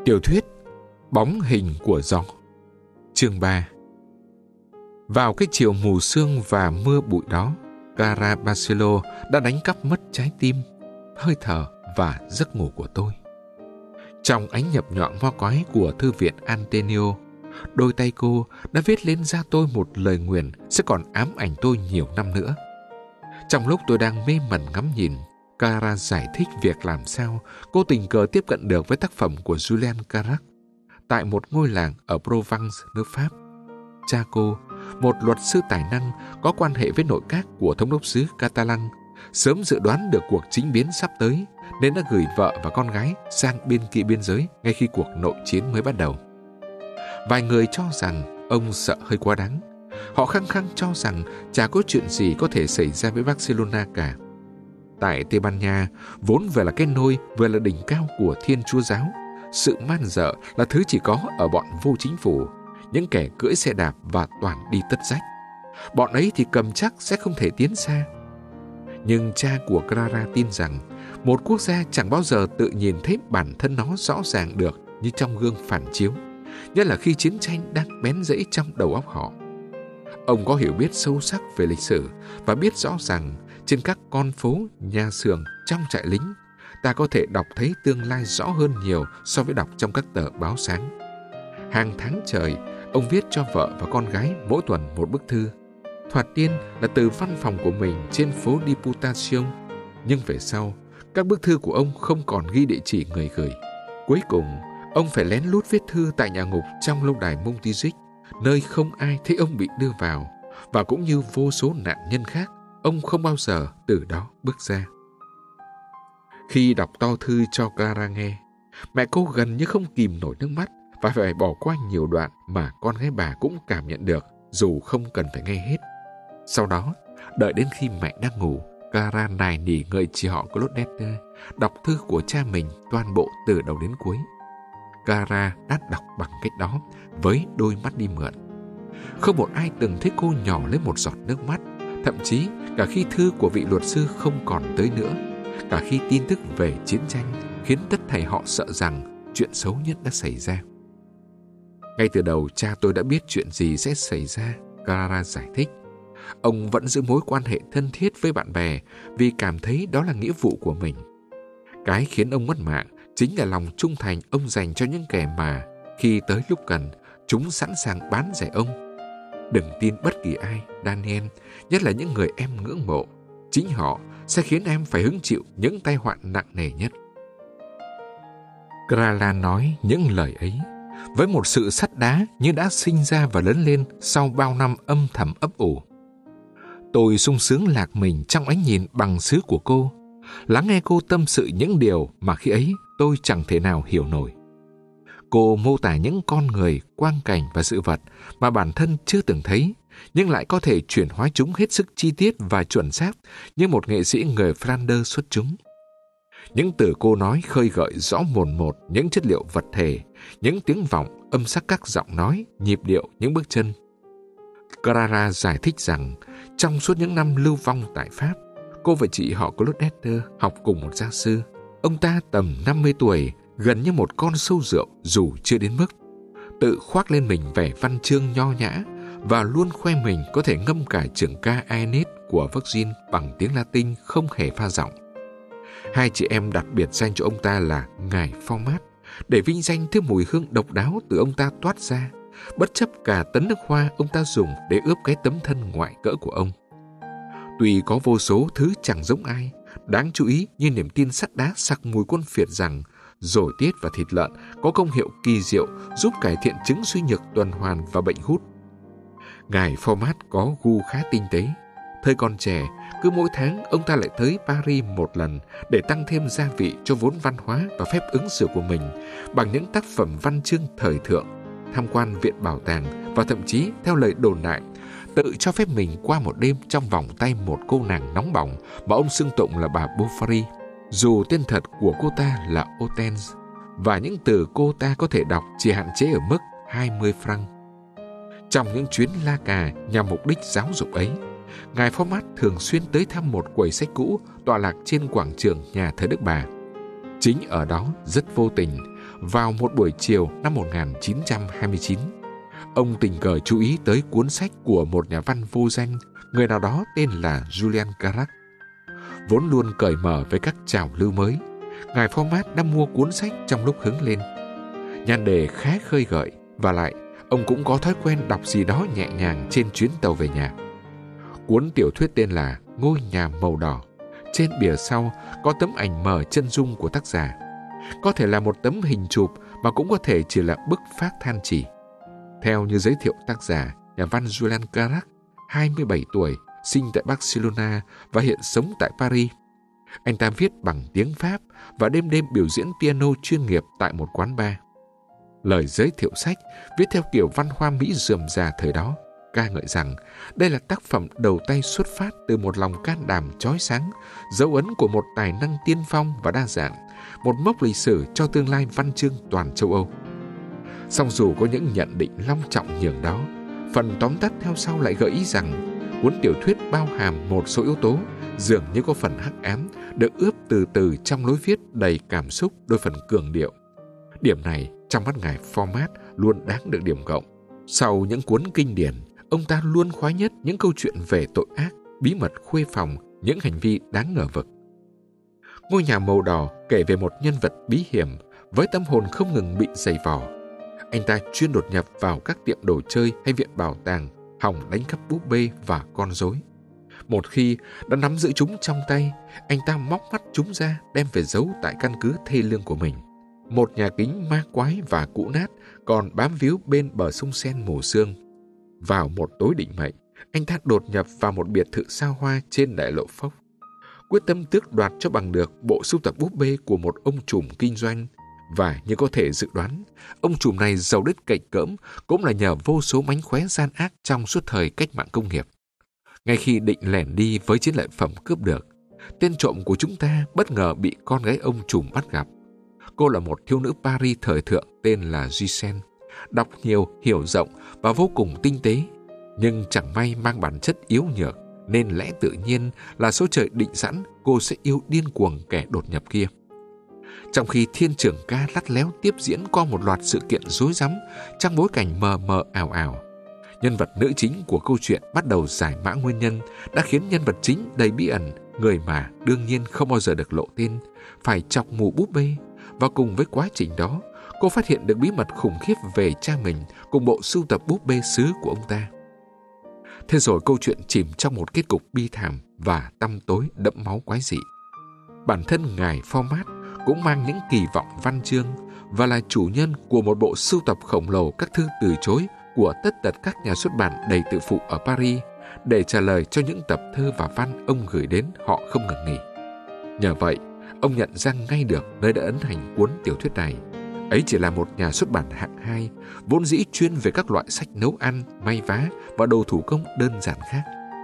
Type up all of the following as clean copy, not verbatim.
Tiểu thuyết Bóng hình của gió. Chương 3. Vào cái chiều mù sương và mưa bụi đó, Clara Barcelo đã đánh cắp mất trái tim, hơi thở và giấc ngủ của tôi. Trong ánh nhập nhọn mo quái của thư viện Antenio, đôi tay cô đã viết lên da tôi một lời nguyền sẽ còn ám ảnh tôi nhiều năm nữa. Trong lúc tôi đang mê mẩn ngắm nhìn, Clara giải thích việc làm sao cô tình cờ tiếp cận được với tác phẩm của Julian Carac tại một ngôi làng ở Provence, nước Pháp. Cha cô, một luật sư tài năng có quan hệ với nội các của thống đốc xứ Catalan, sớm dự đoán được cuộc chính biến sắp tới nên đã gửi vợ và con gái sang bên kia biên giới ngay khi cuộc nội chiến mới bắt đầu. Vài người cho rằng ông sợ hơi quá đáng. Họ khăng khăng cho rằng chả có chuyện gì có thể xảy ra với Barcelona cả. Tại Tây Ban Nha, vốn vừa là cái nôi vừa là đỉnh cao của Thiên Chúa giáo, sự man dợ là thứ chỉ có ở bọn vô chính phủ, những kẻ cưỡi xe đạp và toàn đi tất rách. Bọn ấy thì cầm chắc sẽ không thể tiến xa. Nhưng cha của Clara tin rằng một quốc gia chẳng bao giờ tự nhìn thấy bản thân nó rõ ràng được như trong gương phản chiếu, nhất là khi chiến tranh đang bén rễ trong đầu óc họ. Ông có hiểu biết sâu sắc về lịch sử và biết rõ rằng trên các con phố, nhà xưởng, trong trại lính, ta có thể đọc thấy tương lai rõ hơn nhiều so với đọc trong các tờ báo sáng. Hàng tháng trời, ông viết cho vợ và con gái mỗi tuần một bức thư. Thoạt tiên là từ văn phòng của mình trên phố Diputación, nhưng về sau, các bức thư của ông không còn ghi địa chỉ người gửi. Cuối cùng, ông phải lén lút viết thư tại nhà ngục trong lâu đài Montjuic, nơi không ai thấy ông bị đưa vào, và cũng như vô số nạn nhân khác, ông không bao giờ từ đó bước ra. Khi đọc to thư cho Clara nghe, mẹ cô gần như không kìm nổi nước mắt và phải bỏ qua nhiều đoạn mà con gái bà cũng cảm nhận được dù không cần phải nghe hết. Sau đó, đợi đến khi mẹ đang ngủ, Clara nài nỉ người chị họ Claudette đọc thư của cha mình toàn bộ từ đầu đến cuối. Clara đã đọc bằng cách đó với đôi mắt đi mượn. Không một ai từng thấy cô nhỏ lấy một giọt nước mắt, thậm chí cả khi thư của vị luật sư không còn tới nữa, cả khi tin tức về chiến tranh khiến tất thảy họ sợ rằng chuyện xấu nhất đã xảy ra. Ngay từ đầu cha tôi đã biết chuyện gì sẽ xảy ra, Clara giải thích. Ông vẫn giữ mối quan hệ thân thiết với bạn bè vì cảm thấy đó là nghĩa vụ của mình. Cái khiến ông mất mạng chính là lòng trung thành ông dành cho những kẻ mà, khi tới lúc cần, chúng sẵn sàng bán rẻ ông. Đừng tin bất kỳ ai, Daniel, nhất là những người em ngưỡng mộ. Chính họ sẽ khiến em phải hứng chịu những tai họa nặng nề nhất. Clara nói những lời ấy với một sự sắt đá như đã sinh ra và lớn lên sau bao năm âm thầm ấp ủ. Tôi sung sướng lạc mình trong ánh nhìn bằng sứ của cô, lắng nghe cô tâm sự những điều mà khi ấy tôi chẳng thể nào hiểu nổi. Cô mô tả những con người, quang cảnh và sự vật mà bản thân chưa từng thấy, nhưng lại có thể chuyển hóa chúng hết sức chi tiết và chuẩn xác như một nghệ sĩ người Flanders xuất chúng. Những từ cô nói khơi gợi rõ mồn một những chất liệu vật thể, những tiếng vọng, âm sắc các giọng nói, nhịp điệu, những bước chân. Clara giải thích rằng trong suốt những năm lưu vong tại Pháp, cô và chị họ Claudette học cùng một gia sư. Ông ta tầm 50 tuổi, gần như một con sâu rượu dù chưa đến mức, tự khoác lên mình vẻ văn chương nho nhã và luôn khoe mình có thể ngâm cả trường ca Aeneid của Virgil bằng tiếng Latin không hề pha giọng. Hai chị em đặt biệt danh cho ông ta là Ngài Format để vinh danh thứ mùi hương độc đáo từ ông ta toát ra, bất chấp cả tấn nước hoa ông ta dùng để ướp cái tấm thân ngoại cỡ của ông. Tuy có vô số thứ chẳng giống ai, đáng chú ý như niềm tin sắt đá sặc mùi quân phiệt rằng dồi tiết và thịt lợn có công hiệu kỳ diệu giúp cải thiện chứng suy nhược tuần hoàn và bệnh gút. Ngài Format có gu khá tinh tế. Thời còn trẻ, cứ mỗi tháng ông ta lại tới Paris một lần để tăng thêm gia vị cho vốn văn hóa và phép ứng xử của mình bằng những tác phẩm văn chương thời thượng, tham quan viện bảo tàng và thậm chí, theo lời đồn đại, tự cho phép mình qua một đêm trong vòng tay một cô nàng nóng bỏng mà ông xưng tụng là bà Bovary, dù tên thật của cô ta là Hortense, và những từ cô ta có thể đọc chỉ hạn chế ở mức 20 franc. Trong những chuyến la cà nhằm mục đích giáo dục ấy, Ngài Format thường xuyên tới thăm một quầy sách cũ tọa lạc trên quảng trường nhà thờ Đức Bà. Chính ở đó, rất vô tình, vào một buổi chiều năm 1929, ông tình cờ chú ý tới cuốn sách của một nhà văn vô danh, người nào đó tên là Julian Carac. Vốn luôn cởi mở với các trào lưu mới, ngài Format đã mua cuốn sách trong lúc hứng lên. Nhan đề khá khơi gợi, và lại ông cũng có thói quen đọc gì đó nhẹ nhàng trên chuyến tàu về nhà. Cuốn tiểu thuyết tên là Ngôi nhà màu đỏ. Trên bìa sau có tấm ảnh mờ chân dung của tác giả. Có thể là một tấm hình chụp mà cũng có thể chỉ là bức phác than chỉ. Theo như giới thiệu tác giả, nhà văn Julian Carac, 27 tuổi, sinh tại Barcelona và hiện sống tại Paris. Anh ta viết bằng tiếng Pháp và đêm đêm biểu diễn piano chuyên nghiệp tại một quán bar. Lời giới thiệu sách viết theo kiểu văn hoa Mỹ rườm rà thời đó, ca ngợi rằng đây là tác phẩm đầu tay xuất phát từ một lòng can đảm chói sáng, dấu ấn của một tài năng tiên phong và đa dạng, một mốc lịch sử cho tương lai văn chương toàn châu Âu. Song dù có những nhận định long trọng nhường đó, phần tóm tắt theo sau lại gợi ý rằng cuốn tiểu thuyết bao hàm một số yếu tố dường như có phần hắc ám, được ướp từ từ trong lối viết đầy cảm xúc, đôi phần cường điệu. Điểm này trong mắt ngài Format luôn đáng được điểm cộng. Sau những cuốn kinh điển, ông ta luôn khoái nhất những câu chuyện về tội ác, bí mật khuê phòng, những hành vi đáng ngờ vực. Ngôi nhà màu đỏ kể về một nhân vật bí hiểm với tâm hồn không ngừng bị giày vò. Anh ta chuyên đột nhập vào các tiệm đồ chơi hay viện bảo tàng, hòng đánh cắp búp bê và con rối. Một khi đã nắm giữ chúng trong tay, anh ta móc mắt chúng ra đem về giấu tại căn cứ thê lương của mình. Một nhà kính ma quái và cũ nát còn bám víu bên bờ sông Sen mù sương. Vào một tối định mệnh, anh ta đột nhập vào một biệt thự xa hoa trên đại lộ Foch, quyết tâm tước đoạt cho bằng được bộ sưu tập búp bê của một ông trùm kinh doanh. Và như có thể dự đoán, ông trùm này giàu đít cạnh cỡm cũng là nhờ vô số mánh khóe gian ác trong suốt thời cách mạng công nghiệp. Ngay khi định lẻn đi với chiến lợi phẩm cướp được, tên trộm của chúng ta bất ngờ bị con gái ông trùm bắt gặp. Cô là một thiếu nữ Paris thời thượng tên là Giselle, đọc nhiều, hiểu rộng và vô cùng tinh tế, nhưng chẳng may mang bản chất yếu nhược, nên lẽ tự nhiên là số trời định sẵn cô sẽ yêu điên cuồng kẻ đột nhập kia. Trong khi thiên trưởng ca lắt léo tiếp diễn qua một loạt sự kiện rối rắm trong bối cảnh mờ mờ ảo ảo, nhân vật nữ chính của câu chuyện bắt đầu giải mã nguyên nhân đã khiến nhân vật chính đầy bí ẩn, người mà đương nhiên không bao giờ được lộ tên, phải chọc mù búp bê. Và cùng với quá trình đó, cô phát hiện được bí mật khủng khiếp về cha mình cùng bộ sưu tập búp bê sứ của ông ta. Thế rồi câu chuyện chìm trong một kết cục bi thảm và tăm tối đẫm máu quái dị. Bản thân ngài Format cũng mang những kỳ vọng văn chương và là chủ nhân của một bộ sưu tập khổng lồ các thư từ chối của tất tật các nhà xuất bản đầy tự phụ ở Paris để trả lời cho những tập thơ và văn ông gửi đến họ không ngừng nghỉ. Nhờ vậy, ông nhận ra ngay được nơi đã ấn hành cuốn tiểu thuyết này. Ấy chỉ là một nhà xuất bản hạng 2, vốn dĩ chuyên về các loại sách nấu ăn, may vá và đồ thủ công đơn giản khác.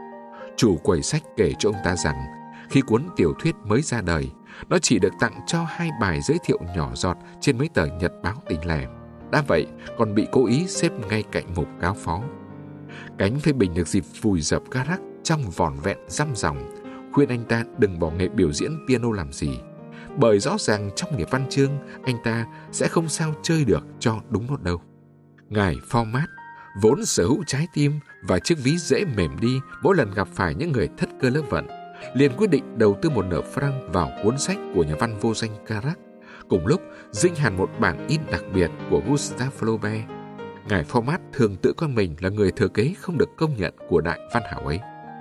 Chủ quầy sách kể cho ông ta rằng, khi cuốn tiểu thuyết mới ra đời, nó chỉ được tặng cho 2 bài giới thiệu nhỏ giọt trên mấy tờ nhật báo tỉnh lẻ. Đã vậy, còn bị cố ý xếp ngay cạnh mục cáo phó. Cánh phê bình được dịp vùi dập Carac trong vỏn vẹn dăm dòng, khuyên anh ta đừng bỏ nghề biểu diễn piano làm gì, bởi rõ ràng trong nghiệp văn chương anh ta sẽ không sao chơi được cho đúng nốt đâu. Ngài Format vốn sở hữu trái tim và chiếc ví dễ mềm đi mỗi lần gặp phải những người thất cơ lớp vận, liền quyết định đầu tư 1 nửa franc vào cuốn sách của nhà văn vô danh Carac, cùng lúc dinh hẳn một bảng in đặc biệt của Gustave Flaubert. Ngài Format thường tự coi mình là người thừa kế không được công nhận của đại văn hảo ấy.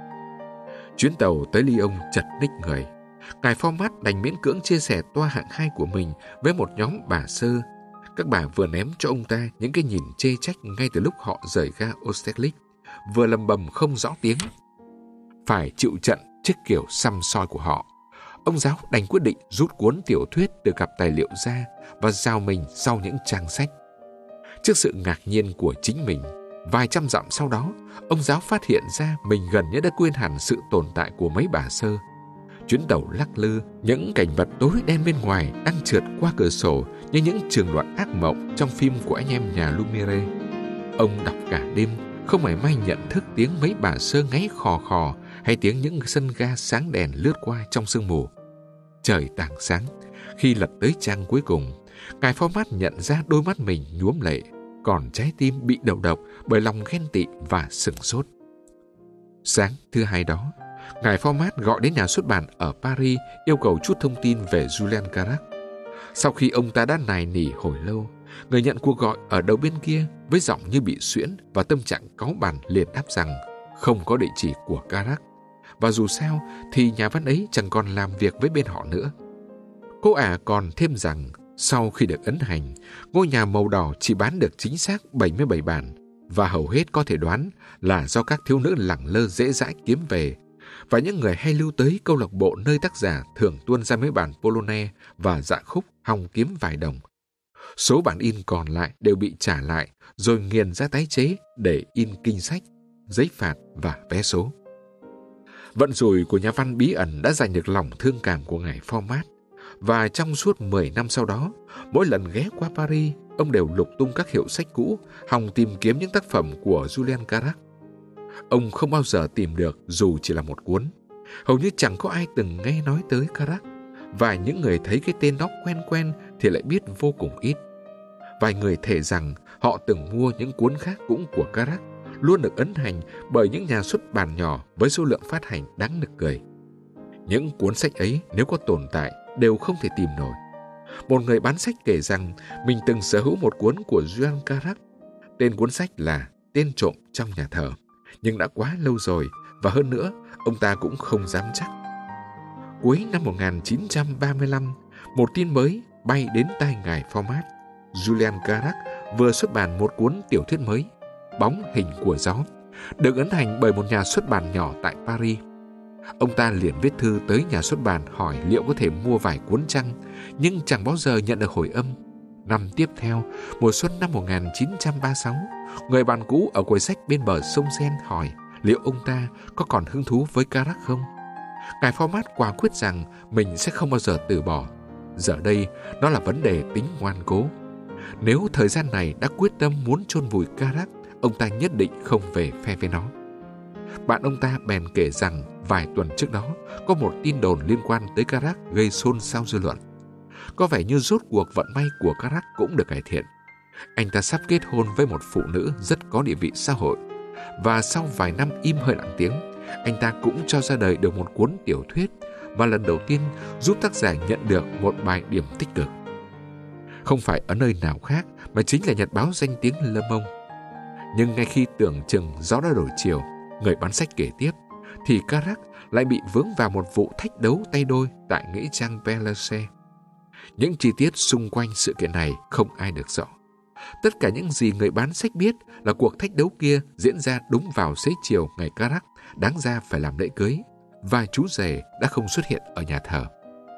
Chuyến tàu tới Lyon chật ních người. Ngài Format đành miễn cưỡng chia sẻ toa hạng 2 của mình với một nhóm bà sơ. Các bà vừa ném cho ông ta những cái nhìn chê trách ngay từ lúc họ rời ga Austerlitz, vừa lầm bầm không rõ tiếng. Phải chịu trận trước kiểu săm soi của họ, ông giáo đành quyết định rút cuốn tiểu thuyết từ cặp tài liệu ra và giao mình sau những trang sách. Trước sự ngạc nhiên của chính mình, vài trăm dặm sau đó, ông giáo phát hiện ra mình gần như đã quên hẳn sự tồn tại của mấy bà sơ. Chuyến tàu lắc lư, những cảnh vật tối đen bên ngoài đang trượt qua cửa sổ như những trường đoạn ác mộng trong phim của anh em nhà Lumière. Ông đọc cả đêm, không mảy may nhận thức tiếng mấy bà sơ ngáy khò khò hay tiếng những sân ga sáng đèn lướt qua trong sương mù. Trời tảng sáng, khi lật tới trang cuối cùng, Ngài Format nhận ra đôi mắt mình nhuốm lệ, còn trái tim bị đầu độc bởi lòng ghen tị và sửng sốt. Sáng thứ Hai đó, Ngài Format gọi đến nhà xuất bản ở Paris yêu cầu chút thông tin về Julian Carac. Sau khi ông ta đã nài nỉ hồi lâu, người nhận cuộc gọi ở đầu bên kia với giọng như bị suyễn và tâm trạng cáu bẳn liền đáp rằng không có địa chỉ của Carac, và dù sao thì nhà văn ấy chẳng còn làm việc với bên họ nữa. Cô ả còn thêm rằng sau khi được ấn hành, ngôi nhà màu đỏ chỉ bán được chính xác 77 bản, và hầu hết có thể đoán là do các thiếu nữ lẳng lơ dễ dãi kiếm về, và những người hay lưu tới câu lạc bộ nơi tác giả thường tuôn ra mấy bản Polonaise và dạ khúc hòng kiếm vài đồng. Số bản in còn lại đều bị trả lại rồi nghiền ra tái chế để in kinh sách, giấy phạt và vé số. Vận rủi của nhà văn bí ẩn đã giành được lòng thương cảm của ngài Format, và trong suốt 10 năm sau đó, mỗi lần ghé qua Paris, ông đều lục tung các hiệu sách cũ hòng tìm kiếm những tác phẩm của Julian Carac. Ông không bao giờ tìm được dù chỉ là một cuốn. Hầu như chẳng có ai từng nghe nói tới Carac, và những người thấy cái tên đó quen quen thì lại biết vô cùng ít. Vài người thề rằng họ từng mua những cuốn khác cũng của Carac, luôn được ấn hành bởi những nhà xuất bản nhỏ với số lượng phát hành đáng nực cười. Những cuốn sách ấy nếu có tồn tại đều không thể tìm nổi. Một người bán sách kể rằng mình từng sở hữu một cuốn của Julian Carac. Tên cuốn sách là Tên trộm trong nhà thờ, nhưng đã quá lâu rồi, và hơn nữa, ông ta cũng không dám chắc. Cuối năm 1935, một tin mới bay đến tai ngài Format. Julian Carac vừa xuất bản một cuốn tiểu thuyết mới, Bóng hình của gió, được ấn hành bởi một nhà xuất bản nhỏ tại Paris. Ông ta liền viết thư tới nhà xuất bản hỏi liệu có thể mua vài cuốn chăng, nhưng chẳng bao giờ nhận được hồi âm. Năm tiếp theo, mùa xuân năm 1936, người bạn cũ ở quầy sách bên bờ sông Seine hỏi liệu ông ta có còn hứng thú với Carac không. Ngài Format quả quyết rằng mình sẽ không bao giờ từ bỏ. Giờ đây, nó là vấn đề tính ngoan cố. Nếu thời gian này đã quyết tâm muốn chôn vùi Carac, ông ta nhất định không về phe với nó. Bạn ông ta bèn kể rằng vài tuần trước đó có một tin đồn liên quan tới Carac gây xôn xao dư luận. Có vẻ như rốt cuộc vận may của Carac cũng được cải thiện. Anh ta sắp kết hôn với một phụ nữ rất có địa vị xã hội, và sau vài năm im hơi lặng tiếng, anh ta cũng cho ra đời được một cuốn tiểu thuyết, và lần đầu tiên giúp tác giả nhận được một bài điểm tích cực. Không phải ở nơi nào khác mà chính là nhật báo danh tiếng Le Monde. Nhưng ngay khi tưởng chừng gió đã đổi chiều, người bán sách kể tiếp, thì Carac lại bị vướng vào một vụ thách đấu tay đôi tại nghĩa trang Père-Lachaise. Những chi tiết xung quanh sự kiện này không ai được rõ. Tất cả những gì người bán sách biết là cuộc thách đấu kia diễn ra đúng vào xế chiều ngày Carac đáng ra phải làm lễ cưới, và chú rể đã không xuất hiện ở nhà thờ.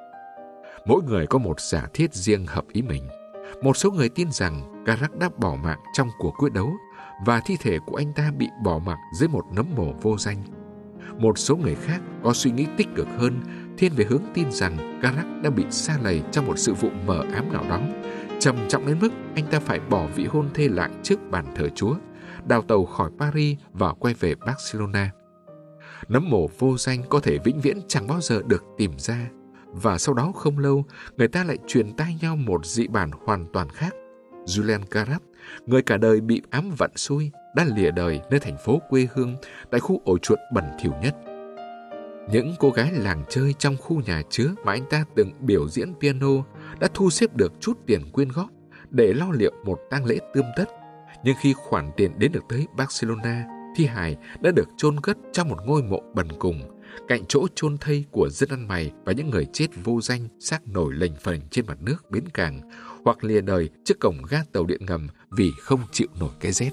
Mỗi người có một giả thiết riêng hợp ý mình. Một số người tin rằng Carac đã bỏ mạng trong cuộc quyết đấu, và thi thể của anh ta bị bỏ mặc dưới một nấm mồ vô danh. Một số người khác có suy nghĩ tích cực hơn, thiên về hướng tin rằng Carac đã bị sa lầy trong một sự vụ mờ ám nào đó, trầm trọng đến mức anh ta phải bỏ vị hôn thê lại trước bàn thờ Chúa, đào tàu khỏi Paris và quay về Barcelona. Nấm mồ vô danh có thể vĩnh viễn chẳng bao giờ được tìm ra, và sau đó không lâu, người ta lại truyền tai nhau một dị bản hoàn toàn khác. Julian Carac, người cả đời bị ám vận xui, đã lìa đời nơi thành phố quê hương tại khu ổ chuột bẩn thỉu nhất. Những cô gái làng chơi trong khu nhà chứa mà anh ta từng biểu diễn piano đã thu xếp được chút tiền quyên góp để lo liệu một tang lễ tươm tất. Nhưng khi khoản tiền đến được tới Barcelona, thi hài đã được chôn cất trong một ngôi mộ bần cùng, cạnh chỗ chôn thây của dân ăn mày và những người chết vô danh xác nổi lềnh phềnh trên mặt nước bến cảng, hoặc lìa đời trước cổng ga tàu điện ngầm vì không chịu nổi cái rét.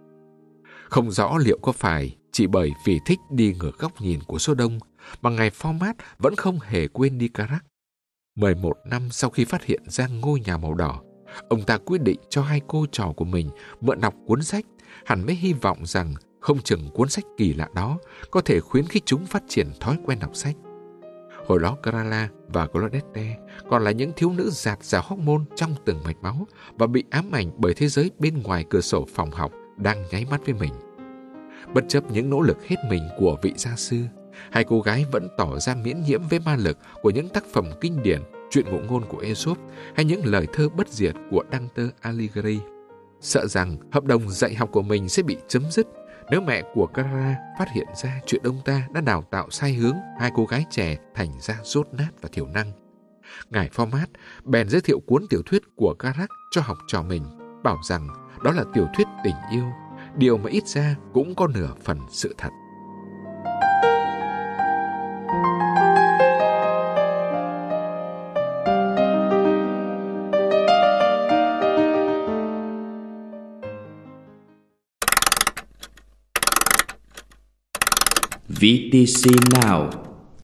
Không rõ liệu có phải chỉ bởi vì thích đi ngược góc nhìn của số đông mà ngài Format vẫn không hề quên đi Carac. 11 năm sau khi phát hiện ra ngôi nhà màu đỏ, ông ta quyết định cho hai cô trò của mình mượn đọc cuốn sách, hẳn mới hy vọng rằng không chừng cuốn sách kỳ lạ đó có thể khuyến khích chúng phát triển thói quen đọc sách. Hồi đó Clara và Claudette còn là những thiếu nữ dạt dào hormone trong từng mạch máu và bị ám ảnh bởi thế giới bên ngoài cửa sổ phòng học đang nháy mắt với mình. Bất chấp những nỗ lực hết mình của vị gia sư, hai cô gái vẫn tỏ ra miễn nhiễm với ma lực của những tác phẩm kinh điển chuyện ngụ ngôn của Aesop hay những lời thơ bất diệt của Dante Alighieri, sợ rằng hợp đồng dạy học của mình sẽ bị chấm dứt nếu mẹ của Clara phát hiện ra chuyện ông ta đã đào tạo sai hướng hai cô gái trẻ thành ra dốt nát và thiểu năng. Ngài Format bèn giới thiệu cuốn tiểu thuyết của Carac cho học trò mình, bảo rằng đó là tiểu thuyết tình yêu, điều mà ít ra cũng có nửa phần sự thật. VTC Now